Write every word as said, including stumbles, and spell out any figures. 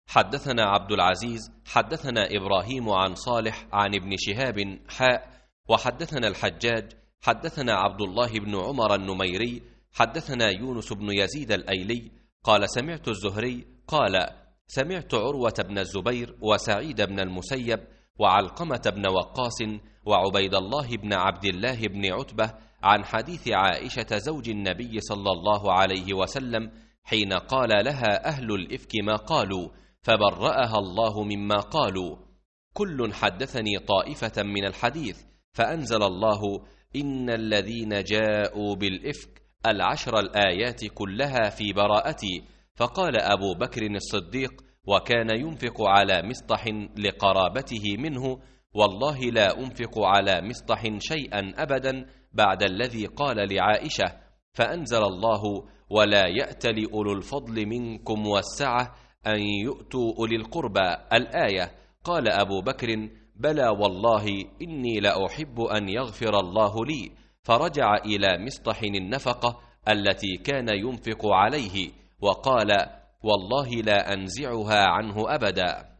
حدثنا عبد العزيز حدثنا إبراهيم عن صالح عن ابن شهاب حاء وحدثنا الحجاج حدثنا عبد الله بن عمر النميري حدثنا يونس بن يزيد الأيلي قال سمعت الزهري قال سمعت عروة بن الزبير وسعيد بن المسيب وعلقمة بن وقاص وعبيد الله بن عبد الله بن عتبة عن حديث عائشة زوج النبي صلى الله عليه وسلم حين قال لها أهل الإفك ما قالوا فبرأها الله مما قالوا. كل حدثني طائفة من الحديث فأنزل الله إن الذين جاءوا بالإفك العشر الآيات كلها في براءتي. فقال أبو بكر الصديق وكان ينفق على مصطح لقرابته منه والله لا أنفق على مصطح شيئا أبدا بعد الذي قال لعائشة. فأنزل الله ولا يأتل أولو الفضل منكم والسعة أن يؤتوا أولي القربى الآية. قال أبو بكر بلى والله إني لأحب أن يغفر الله لي. فرجع إلى مصطح النفقة التي كان ينفق عليه وقال والله لا أنزعها عنه أبدا.